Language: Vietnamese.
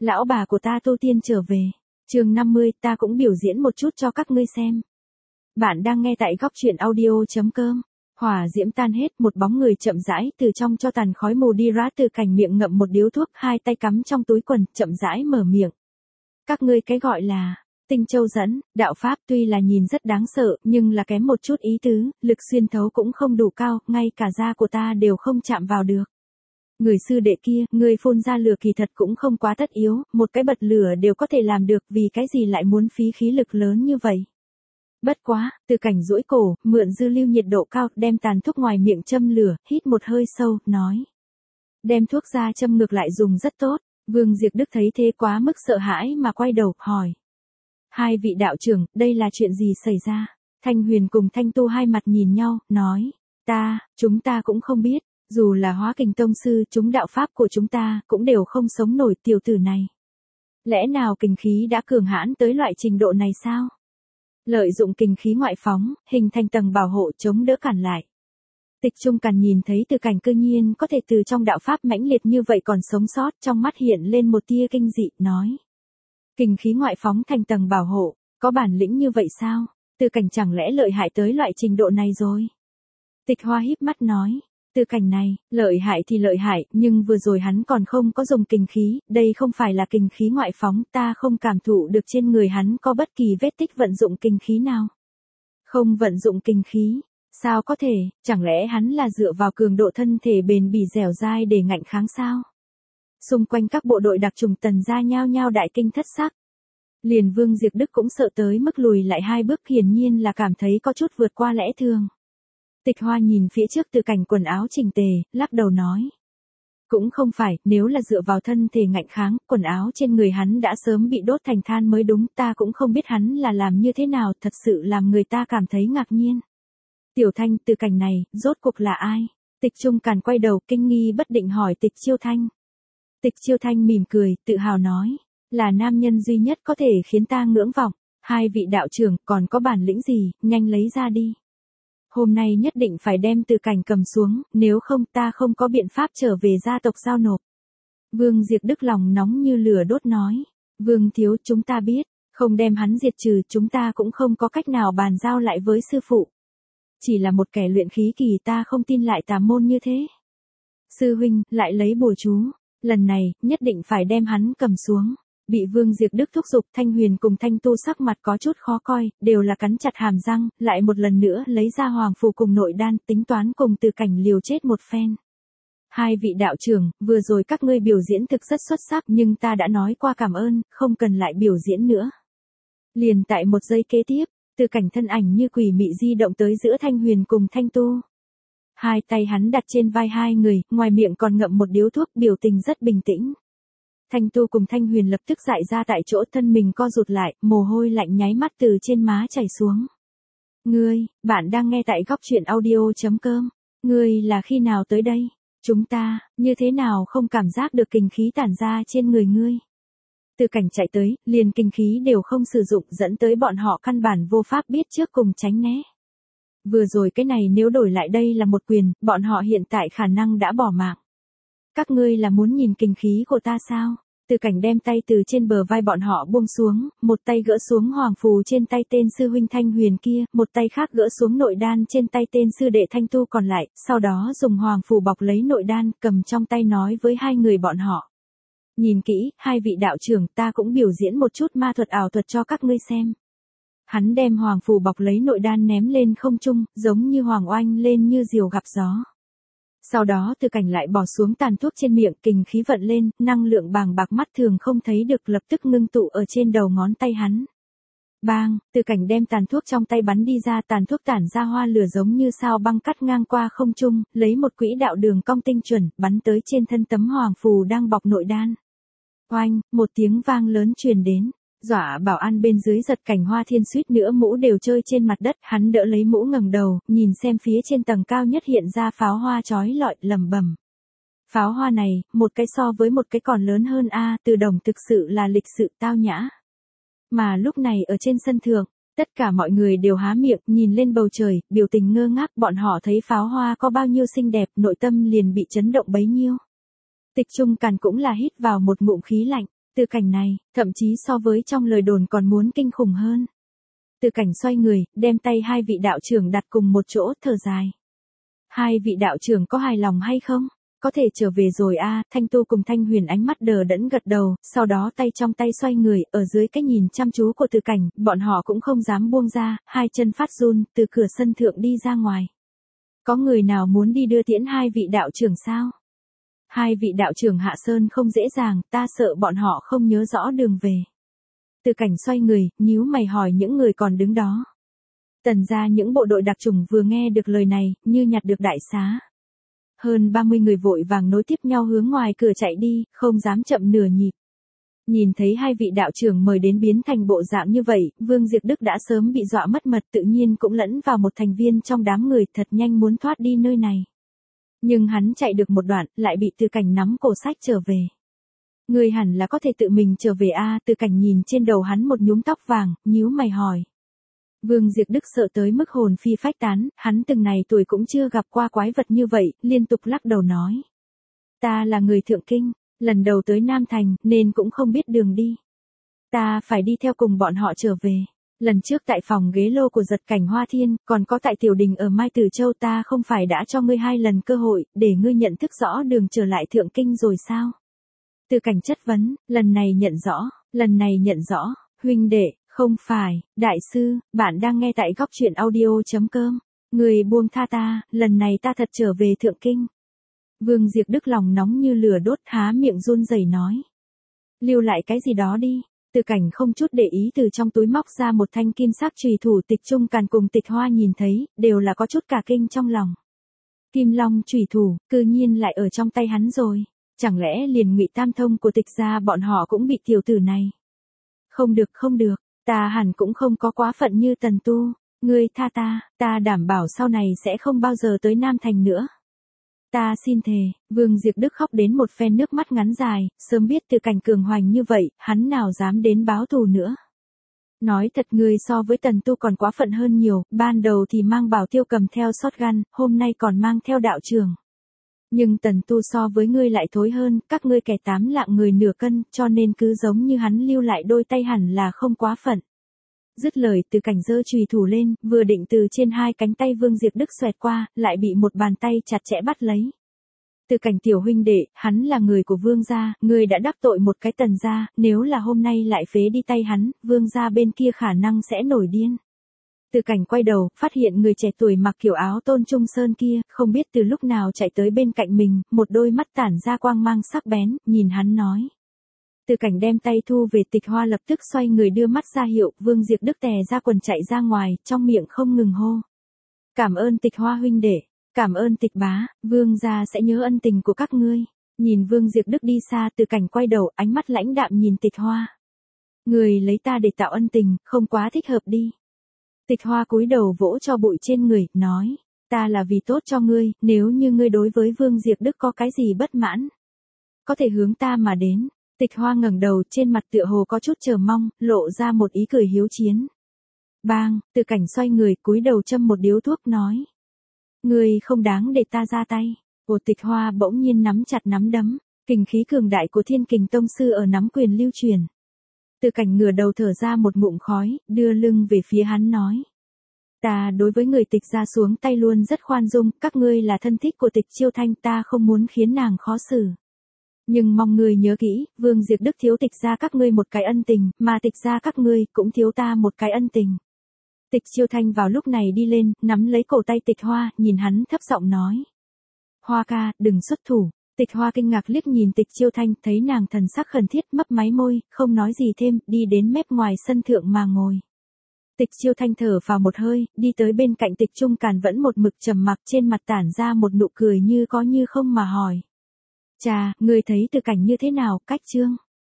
Lão bà của ta tu tiên trở về. Chương 50, ta cũng biểu diễn một chút cho các ngươi xem. Bạn đang nghe tại góc truyện audio.com. Hỏa diễm tan hết, một bóng người chậm rãi từ trong cho tàn khói mù đi ra, từ cảnh miệng ngậm một điếu thuốc, hai tay cắm trong túi quần, chậm rãi mở miệng. Các ngươi cái gọi là Tinh Châu dẫn, đạo pháp tuy là nhìn rất đáng sợ, nhưng là kém một chút ý tứ, lực xuyên thấu cũng không đủ cao, ngay cả da của ta đều không chạm vào được. Người sư đệ kia, người phun ra lửa kỳ thật cũng không quá tất yếu, một cái bật lửa đều có thể làm được, vì cái gì lại muốn phí khí lực lớn như vậy. Bất quá, từ cảnh duỗi cổ, mượn dư lưu nhiệt độ cao, đem tàn thuốc ngoài miệng châm lửa, hít một hơi sâu, nói. Đem thuốc ra châm ngược lại dùng rất tốt. Vương Diệp Đức thấy thế quá mức sợ hãi mà quay đầu, hỏi. Hai vị đạo trưởng, đây là chuyện gì xảy ra? Thanh Huyền cùng Thanh Tu hai mặt nhìn nhau, nói. Chúng ta cũng không biết, dù là Hóa Kình tông sư, chúng đạo pháp của chúng ta, cũng đều không sống nổi tiểu tử này. Lẽ nào kình khí đã cường hãn tới loại trình độ này sao? Lợi dụng kình khí ngoại phóng, hình thành tầng bảo hộ chống đỡ cản lại. Tịch Trung Càn nhìn thấy Từ Cảnh cư nhiên có thể từ trong đạo pháp mãnh liệt như vậy còn sống sót, trong mắt hiện lên một tia kinh dị, nói. Kình khí ngoại phóng thành tầng bảo hộ, có bản lĩnh như vậy sao? Từ Cảnh chẳng lẽ lợi hại tới loại trình độ này rồi? Tịch Hoa híp mắt nói. Từ Cảnh này, lợi hại thì lợi hại, nhưng vừa rồi hắn còn không có dùng kình khí, đây không phải là kình khí ngoại phóng, ta không cảm thụ được trên người hắn có bất kỳ vết tích vận dụng kình khí nào. Không vận dụng kình khí. Sao có thể, chẳng lẽ hắn là dựa vào cường độ thân thể bền bỉ dẻo dai để ngạnh kháng sao? Xung quanh các bộ đội đặc trùng Tần gia nhao nhao đại kinh thất sắc. Liền Vương Diệp Đức cũng sợ tới mức lùi lại hai bước, hiển nhiên là cảm thấy có chút vượt qua lẽ thường. Tịch Hoa nhìn phía trước Từ Cảnh quần áo chỉnh tề, lắc đầu nói. Cũng không phải, nếu là dựa vào thân thể ngạnh kháng, quần áo trên người hắn đã sớm bị đốt thành than mới đúng, ta cũng không biết hắn là làm như thế nào, thật sự làm người ta cảm thấy ngạc nhiên. Tiểu Thanh, Từ Cảnh này, rốt cuộc là ai? Tịch Trung Càn quay đầu kinh nghi bất định hỏi Tịch Chiêu Thanh. Tịch Chiêu Thanh mỉm cười, tự hào nói, là nam nhân duy nhất có thể khiến ta ngưỡng vọng. Hai vị đạo trưởng, còn có bản lĩnh gì, nhanh lấy ra đi. Hôm nay nhất định phải đem Từ Cảnh cầm xuống, nếu không ta không có biện pháp trở về gia tộc giao nộp. Vương Diệp Đức lòng nóng như lửa đốt nói. Vương thiếu, chúng ta biết, không đem hắn diệt trừ, chúng ta cũng không có cách nào bàn giao lại với sư phụ. Chỉ là một kẻ luyện khí kỳ, ta không tin lại tà môn như thế. Sư huynh, lại lấy bùa chú, lần này, nhất định phải đem hắn cầm xuống. Bị Vương Diệp Đức thúc giục, Thanh Huyền cùng Thanh Tu sắc mặt có chút khó coi, đều là cắn chặt hàm răng, lại một lần nữa lấy ra hoàng phù cùng nội đan, tính toán cùng Từ Cảnh liều chết một phen. Hai vị đạo trưởng, vừa rồi các ngươi biểu diễn thực rất xuất sắc, nhưng ta đã nói qua cảm ơn, không cần lại biểu diễn nữa. Liền tại một giây kế tiếp, Từ Cảnh thân ảnh như quỷ mị di động tới giữa Thanh Huyền cùng Thanh Tu. Hai tay hắn đặt trên vai hai người, ngoài miệng còn ngậm một điếu thuốc, biểu tình rất bình tĩnh. Thanh Tu cùng Thanh Huyền lập tức dại ra tại chỗ, thân mình co rụt lại, mồ hôi lạnh nháy mắt từ trên má chảy xuống. Bạn đang nghe tại góc truyện audio.com. Ngươi là khi nào tới đây? Chúng ta, như thế nào không cảm giác được kình khí tản ra trên người ngươi? Từ Cảnh chạy tới, liền kình khí đều không sử dụng, dẫn tới bọn họ căn bản vô pháp biết trước cùng tránh né. Vừa rồi cái này nếu đổi lại đây là một quyền, bọn họ hiện tại khả năng đã bỏ mạng. Các ngươi là muốn nhìn kình khí của ta sao? Từ Cảnh đem tay từ trên bờ vai bọn họ buông xuống, một tay gỡ xuống hoàng phù trên tay tên sư huynh Thanh Huyền kia, một tay khác gỡ xuống nội đan trên tay tên sư đệ Thanh Tu còn lại, sau đó dùng hoàng phù bọc lấy nội đan, cầm trong tay nói với hai người bọn họ. Nhìn kỹ, hai vị đạo trưởng, ta cũng biểu diễn một chút ma thuật ảo thuật cho các ngươi xem. Hắn đem hoàng phù bọc lấy nội đan ném lên không trung, giống như hoàng oanh lên như diều gặp gió. Sau đó Từ Cảnh lại bỏ xuống tàn thuốc trên miệng, kình khí vận lên, năng lượng bàng bạc mắt thường không thấy được lập tức ngưng tụ ở trên đầu ngón tay hắn. Bang, Từ Cảnh đem tàn thuốc trong tay bắn đi ra, tàn thuốc tản ra hoa lửa giống như sao băng cắt ngang qua không trung, lấy một quỹ đạo đường cong tinh chuẩn, bắn tới trên thân tấm hoàng phù đang bọc nội đan. Oanh, một tiếng vang lớn truyền đến. Dọa bảo an bên dưới giật Cảnh Hoa Thiên suýt nữa mũ đều chơi trên mặt đất, hắn đỡ lấy mũ ngẩng đầu, nhìn xem phía trên tầng cao nhất hiện ra pháo hoa chói lọi, lẩm bẩm. Pháo hoa này, một cái so với một cái còn lớn hơn a, Từ Đồng thực sự là lịch sự tao nhã. Mà lúc này ở trên sân thượng, tất cả mọi người đều há miệng, nhìn lên bầu trời, biểu tình ngơ ngác, bọn họ thấy pháo hoa có bao nhiêu xinh đẹp, nội tâm liền bị chấn động bấy nhiêu. Tịch Trung Càn cũng là hít vào một ngụm khí lạnh. Từ cảnh này, thậm chí so với trong lời đồn còn muốn kinh khủng hơn. Từ cảnh xoay người, đem tay hai vị đạo trưởng đặt cùng một chỗ, thở dài. Hai vị đạo trưởng có hài lòng hay không? Có thể trở về rồi a. Thanh Tu cùng Thanh Huyền ánh mắt đờ đẫn gật đầu, sau đó tay trong tay xoay người, ở dưới cái nhìn chăm chú của Từ cảnh, bọn họ cũng không dám buông ra, hai chân phát run, từ cửa sân thượng đi ra ngoài. Có người nào muốn đi đưa tiễn hai vị đạo trưởng sao? Hai vị đạo trưởng hạ sơn không dễ dàng, ta sợ bọn họ không nhớ rõ đường về. Từ cảnh xoay người, nhíu mày hỏi những người còn đứng đó. Tần gia những bộ đội đặc chủng vừa nghe được lời này, như nhặt được đại xá. Hơn 30 người vội vàng nối tiếp nhau hướng ngoài cửa chạy đi, không dám chậm nửa nhịp. Nhìn thấy hai vị đạo trưởng mời đến biến thành bộ dạng như vậy, Vương Diệp Đức đã sớm bị dọa mất mật, tự nhiên cũng lẫn vào một thành viên trong đám người, thật nhanh muốn thoát đi nơi này. Nhưng hắn chạy được một đoạn, lại bị Từ cảnh nắm cổ sách trở về. Người hẳn là có thể tự mình trở về a. Từ cảnh nhìn trên đầu hắn một nhúm tóc vàng, nhíu mày hỏi. Vương Diệp Đức sợ tới mức hồn phi phách tán, hắn từng này tuổi cũng chưa gặp qua quái vật như vậy, liên tục lắc đầu nói. Ta là người Thượng Kinh, lần đầu tới Nam Thành, nên cũng không biết đường đi. Ta phải đi theo cùng bọn họ trở về. Lần trước tại phòng ghế lô của Giật Cảnh Hoa Thiên, còn có tại Tiểu Đình ở Mai Tử Châu, ta không phải đã cho ngươi 2 lần cơ hội, để ngươi nhận thức rõ đường trở lại Thượng Kinh rồi sao? Từ cảnh chất vấn, lần này nhận rõ, huynh đệ, không phải, đại sư, bạn đang nghe tại góc truyện audio.com. Người buông tha ta, lần này ta thật trở về Thượng Kinh. Vương Diệp Đức lòng nóng như lửa đốt, há miệng run rẩy nói. Lưu lại cái gì đó đi. Từ cảnh không chút để ý từ trong túi móc ra một thanh kim sắc chùy thủ. Tịch Trung Càn cùng Tịch Hoa nhìn thấy, đều là có chút cả kinh trong lòng. Kim Long chùy thủ, cư nhiên lại ở trong tay hắn rồi. Chẳng lẽ liền Ngụy Tam Thông của Tịch gia bọn họ cũng bị tiểu tử này? Không được, ta hẳn cũng không có quá phận như Tần Tu. Ngươi tha ta đảm bảo sau này sẽ không bao giờ tới Nam Thành nữa. Ta xin thề. Vương Diệp Đức khóc đến một phen nước mắt ngắn dài, sớm biết Từ cảnh cường hoành như vậy, hắn nào dám đến báo thù nữa. Nói thật, ngươi so với Tần Tu còn quá phận hơn nhiều, ban đầu thì mang Bảo Tiêu cầm theo shotgun, hôm nay còn mang theo đạo trường. Nhưng Tần Tu so với ngươi lại thối hơn, các ngươi kẻ 8 lạng người nửa cân, cho nên cứ giống như hắn lưu lại đôi tay hẳn là không quá phận. Dứt lời, Từ cảnh giơ chùy thủ lên, vừa định từ trên 2 cánh tay Vương Diệp Đức xoẹt qua, lại bị một bàn tay chặt chẽ bắt lấy. Từ cảnh tiểu huynh đệ, hắn là người của Vương gia, ngươi đã đắc tội một cái Tần gia, nếu là hôm nay lại phế đi tay hắn, Vương gia bên kia khả năng sẽ nổi điên. Từ cảnh quay đầu, phát hiện người trẻ tuổi mặc kiểu áo Tôn Trung Sơn kia, không biết từ lúc nào chạy tới bên cạnh mình, một đôi mắt tản ra quang mang sắc bén, nhìn hắn nói. Từ cảnh đem tay thu về. Tịch Hoa lập tức xoay người đưa mắt ra hiệu, Vương Diệp Đức tè ra quần chạy ra ngoài, trong miệng không ngừng hô. Cảm ơn Tịch Hoa huynh đệ, cảm ơn Tịch bá, Vương gia sẽ nhớ ân tình của các ngươi. Nhìn Vương Diệp Đức đi xa, Từ cảnh quay đầu, ánh mắt lãnh đạm nhìn Tịch Hoa. Người lấy ta để tạo ân tình, không quá thích hợp đi. Tịch Hoa cúi đầu vỗ cho bụi trên người, nói. Ta là vì tốt cho ngươi, nếu như ngươi đối với Vương Diệp Đức có cái gì bất mãn, có thể hướng ta mà đến. Tịch Hoa ngẩng đầu, trên mặt tựa hồ có chút chờ mong, lộ ra một ý cười hiếu chiến. Bang, Từ cảnh xoay người, cúi đầu châm một điếu thuốc, nói. Ngươi không đáng để ta ra tay. Tịch Hoa bỗng nhiên nắm chặt nắm đấm, kình khí cường đại của Thiên Kình Tông sư ở nắm quyền lưu truyền. Từ cảnh ngửa đầu thở ra một ngụm khói, đưa lưng về phía hắn nói. Ta đối với người Tịch gia xuống tay luôn rất khoan dung, các ngươi là thân thích của Tịch Chiêu Thanh, ta không muốn khiến nàng khó xử. Nhưng mong ngươi nhớ kỹ, Vương Diệp Đức thiếu Tịch gia các ngươi một cái ân tình, mà Tịch gia các ngươi cũng thiếu ta một cái ân tình. Tịch Chiêu Thanh vào lúc này đi lên, nắm lấy cổ tay Tịch Hoa, nhìn hắn thấp giọng nói. Hoa ca, đừng xuất thủ. Tịch Hoa kinh ngạc liếc nhìn Tịch Chiêu Thanh, thấy nàng thần sắc khẩn thiết, mấp máy môi, không nói gì thêm, đi đến mép ngoài sân thượng mà ngồi. Tịch Chiêu Thanh thở vào một hơi, đi tới bên cạnh Tịch Trung Càn vẫn một mực trầm mặc, trên mặt tản ra một nụ cười như có như không mà hỏi. Chà, ngươi thấy Từ cảnh như thế nào, cách chương?